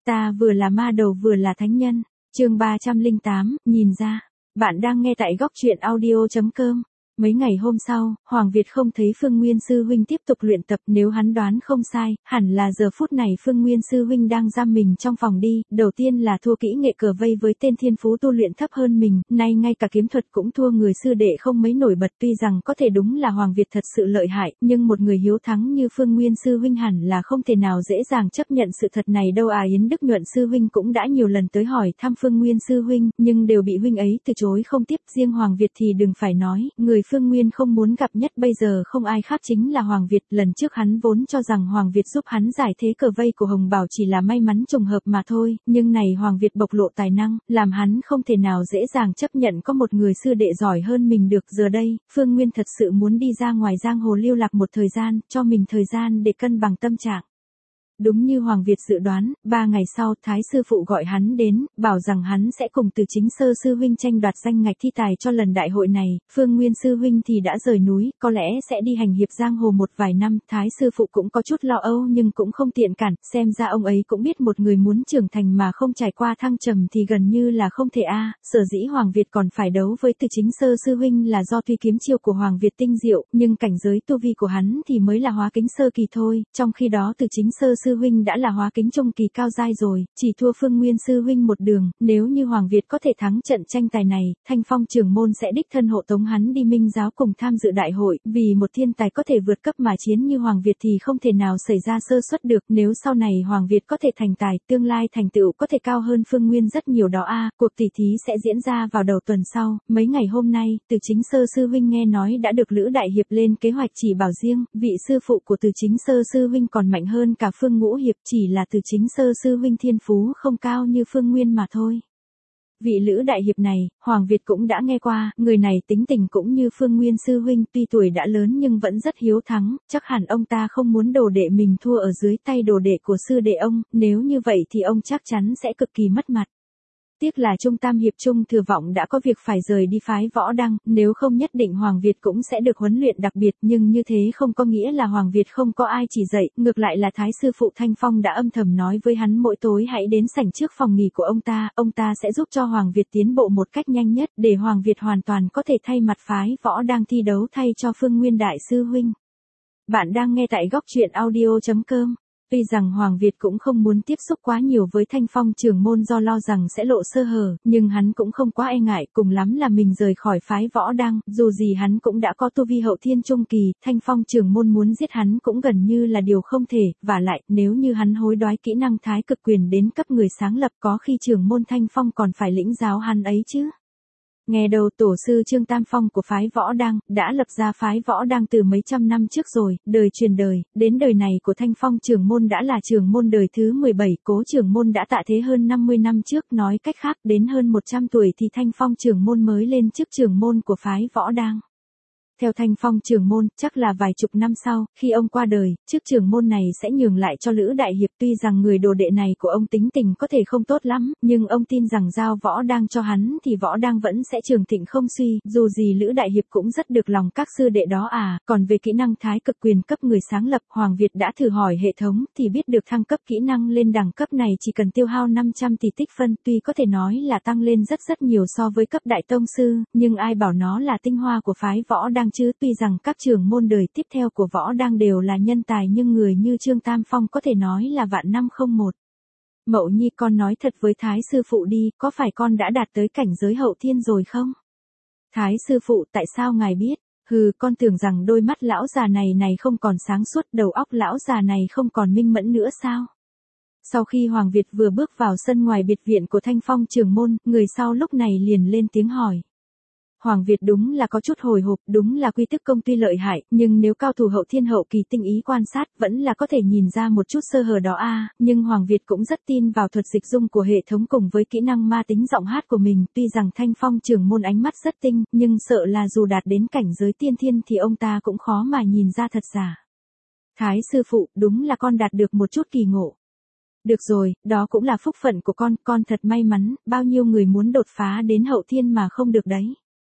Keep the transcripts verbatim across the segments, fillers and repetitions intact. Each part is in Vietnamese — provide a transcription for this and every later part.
Ta vừa là ma đầu vừa là thánh nhân. Chương ba trăm lẻ tám, nhìn ra. Bạn đang nghe tại góc truyện audio chấm com. Mấy ngày hôm sau, Hoàng Việt không thấy Phương Nguyên Sư Huynh tiếp tục luyện tập, nếu hắn đoán không sai, hẳn là giờ phút này Phương Nguyên Sư Huynh đang giam mình trong phòng đi, đầu tiên là thua kỹ nghệ cờ vây với tên thiên phú tu luyện thấp hơn mình, nay ngay cả kiếm thuật cũng thua người sư đệ không mấy nổi bật, tuy rằng có thể đúng là Hoàng Việt thật sự lợi hại, nhưng một người hiếu thắng như Phương Nguyên Sư Huynh hẳn là không thể nào dễ dàng chấp nhận sự thật này đâu à. Yến Đức Nhuận Sư Huynh cũng đã nhiều lần tới hỏi thăm Phương Nguyên Sư Huynh, nhưng đều bị huynh ấy từ chối không tiếp, riêng Hoàng Việt thì đừng phải nói, người Phương Nguyên không muốn gặp nhất bây giờ không ai khác chính là Hoàng Việt. Lần trước hắn vốn cho rằng Hoàng Việt giúp hắn giải thế cờ vây của Hồng Bảo chỉ là may mắn trùng hợp mà thôi, nhưng này Hoàng Việt bộc lộ tài năng, làm hắn không thể nào dễ dàng chấp nhận có một người sư đệ giỏi hơn mình được. Giờ đây, Phương Nguyên thật sự muốn đi ra ngoài giang hồ lưu lạc một thời gian, cho mình thời gian để cân bằng tâm trạng. Đúng như Hoàng Việt dự đoán, ba ngày sau, Thái sư phụ gọi hắn đến, bảo rằng hắn sẽ cùng Từ Chính Sơ sư huynh tranh đoạt danh ngạch thi tài cho lần đại hội này. Phương Nguyên sư huynh thì đã rời núi, có lẽ sẽ đi hành hiệp giang hồ một vài năm. Thái sư phụ cũng có chút lo âu nhưng cũng không tiện cản, xem ra ông ấy cũng biết một người muốn trưởng thành mà không trải qua thăng trầm thì gần như là không thể a. Sở dĩ Hoàng Việt còn phải đấu với Từ Chính Sơ sư huynh là do tuy kiếm chiêu của Hoàng Việt tinh diệu, nhưng cảnh giới tu vi của hắn thì mới là hóa kính sơ kỳ thôi, trong khi đó Từ Chính Sơ sư huynh đã là hóa kính trung kỳ cao giai rồi, chỉ thua Phương Nguyên sư huynh một đường. Nếu như Hoàng Việt có thể thắng trận tranh tài này, Thanh Phong trưởng môn sẽ đích thân hộ tống hắn đi Minh giáo cùng tham dự đại hội, vì một thiên tài có thể vượt cấp mà chiến như Hoàng Việt thì không thể nào xảy ra sơ suất được. Nếu sau này Hoàng Việt có thể thành tài, tương lai thành tựu có thể cao hơn Phương Nguyên rất nhiều đó a. Cuộc tỷ thí sẽ diễn ra vào đầu tuần sau. Mấy ngày hôm nay, Từ Chính Sơ sư huynh nghe nói đã được Lữ Đại Hiệp lên kế hoạch chỉ bảo riêng, vị sư phụ của Từ Chính Sơ sư huynh còn mạnh hơn cả Phương Ngũ Hiệp, chỉ là Từ Chính Sơ sư huynh thiên phú không cao như Phương Nguyên mà thôi. Vị Lữ Đại Hiệp này, Hoàng Việt cũng đã nghe qua, người này tính tình cũng như Phương Nguyên sư huynh, tuy tuổi đã lớn nhưng vẫn rất hiếu thắng, chắc hẳn ông ta không muốn đồ đệ mình thua ở dưới tay đồ đệ của sư đệ ông, nếu như vậy thì ông chắc chắn sẽ cực kỳ mất mặt. Tiếc là Trung Tam Hiệp Trung Thừa Vọng đã có việc phải rời đi phái Võ Đăng, nếu không nhất định Hoàng Việt cũng sẽ được huấn luyện đặc biệt, nhưng như thế không có nghĩa là Hoàng Việt không có ai chỉ dạy, ngược lại là Thái sư phụ Thanh Phong đã âm thầm nói với hắn mỗi tối hãy đến sảnh trước phòng nghỉ của ông ta, ông ta sẽ giúp cho Hoàng Việt tiến bộ một cách nhanh nhất, để Hoàng Việt hoàn toàn có thể thay mặt phái Võ Đăng thi đấu thay cho Phương Nguyên đại sư huynh. Bạn đang nghe tại góc truyện audio chấm com. Tuy rằng Hoàng Việt cũng không muốn tiếp xúc quá nhiều với Thanh Phong trưởng môn do lo rằng sẽ lộ sơ hở, nhưng hắn cũng không quá e ngại, cùng lắm là mình rời khỏi phái Võ Đăng, dù gì hắn cũng đã có tu vi hậu thiên trung kỳ, Thanh Phong trưởng môn muốn giết hắn cũng gần như là điều không thể, và lại, nếu như hắn hối đoái kỹ năng thái cực quyền đến cấp người sáng lập có khi trưởng môn Thanh Phong còn phải lĩnh giáo hắn ấy chứ. Nghe đầu tổ sư Trương Tam Phong của phái Võ Đăng, đã lập ra phái Võ Đăng từ mấy trăm năm trước rồi, đời truyền đời, đến đời này của Thanh Phong trưởng môn đã là trưởng môn đời thứ mười bảy, Cố trưởng môn đã tạ thế hơn năm mươi năm trước, nói cách khác đến hơn một trăm tuổi thì Thanh Phong trưởng môn mới lên chức trưởng môn của phái Võ Đăng. Theo Thanh Phong trưởng môn, chắc là vài chục năm sau, khi ông qua đời, chức trưởng môn này sẽ nhường lại cho Lữ Đại Hiệp. Tuy rằng người đồ đệ này của ông tính tình có thể không tốt lắm, nhưng ông tin rằng giao Võ Đăng cho hắn thì Võ Đăng vẫn sẽ trường thịnh không suy, dù gì Lữ Đại Hiệp cũng rất được lòng các sư đệ đó à. Còn về kỹ năng thái cực quyền cấp người sáng lập, Hoàng Việt đã thử hỏi hệ thống thì biết được thăng cấp kỹ năng lên đẳng cấp này chỉ cần tiêu hao năm trăm tỷ tích phân, tuy có thể nói là tăng lên rất rất nhiều so với cấp đại tông sư, nhưng ai bảo nó là tinh hoa của phái Võ Đăng chứ. Tuy rằng các trưởng môn đời tiếp theo của Võ Đăng đều là nhân tài nhưng người như Trương Tam Phong có thể nói là vạn năm không một. Mậu Nhi, con nói thật với Thái sư phụ đi, có phải con đã đạt tới cảnh giới hậu thiên rồi không? Thái sư phụ, tại sao ngài biết? Hừ, con tưởng rằng đôi mắt lão già này này không còn sáng suốt, đầu óc lão già này không còn minh mẫn nữa sao? Sau khi Hoàng Việt vừa bước vào sân ngoài biệt viện của Thanh Phong trưởng môn, người sau lúc này liền lên tiếng hỏi. Hoàng Việt đúng là có chút hồi hộp, đúng là quy tức công tuy lợi hại, nhưng nếu cao thủ hậu thiên hậu kỳ tinh ý quan sát, vẫn là có thể nhìn ra một chút sơ hở đó a. Nhưng Hoàng Việt cũng rất tin vào thuật dịch dung của hệ thống cùng với kỹ năng ma tính giọng hát của mình, tuy rằng Thanh Phong trưởng môn ánh mắt rất tinh, nhưng sợ là dù đạt đến cảnh giới tiên thiên thì ông ta cũng khó mà nhìn ra thật giả. Thái sư phụ, đúng là con đạt được một chút kỳ ngộ. Được rồi, đó cũng là phúc phận của con, con thật may mắn, bao nhiêu người muốn đột phá đến hậu thiên mà không được đấy.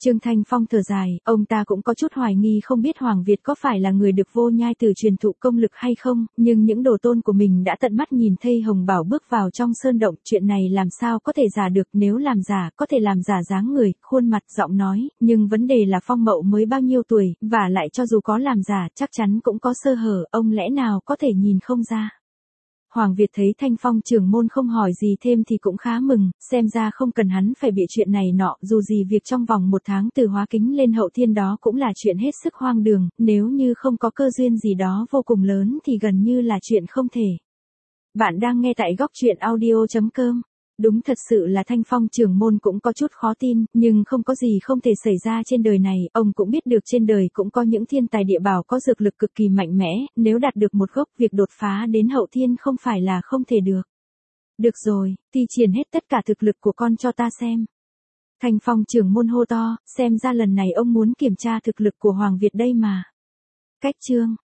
Trương Thanh Phong thở dài, ông ta cũng có chút hoài nghi không biết Hoàng Việt có phải là người được vô nhai từ truyền thụ công lực hay không, nhưng những đồ tôn của mình đã tận mắt nhìn thấy Hồng Bảo bước vào trong sơn động, chuyện này làm sao có thể giả được, nếu làm giả, có thể làm giả dáng người, khuôn mặt, giọng nói, nhưng vấn đề là Phong Mậu mới bao nhiêu tuổi, và lại cho dù có làm giả, chắc chắn cũng có sơ hở, ông lẽ nào có thể nhìn không ra. Hoàng Việt thấy Thanh Phong trưởng môn không hỏi gì thêm thì cũng khá mừng, xem ra không cần hắn phải bịa chuyện này nọ, dù gì việc trong vòng một tháng từ hóa kính lên hậu thiên đó cũng là chuyện hết sức hoang đường, nếu như không có cơ duyên gì đó vô cùng lớn thì gần như là chuyện không thể. Bạn đang nghe tại góc truyện audio chấm com. Đúng thật sự là Thanh Phong trưởng môn cũng có chút khó tin, nhưng không có gì không thể xảy ra trên đời này, ông cũng biết được trên đời cũng có những thiên tài địa bảo có dược lực cực kỳ mạnh mẽ, nếu đạt được một gốc, việc đột phá đến hậu thiên không phải là không thể được. Được rồi, thi triển hết tất cả thực lực của con cho ta xem. Thanh Phong trưởng môn hô to, xem ra lần này ông muốn kiểm tra thực lực của Hoàng Việt đây mà. Cách chương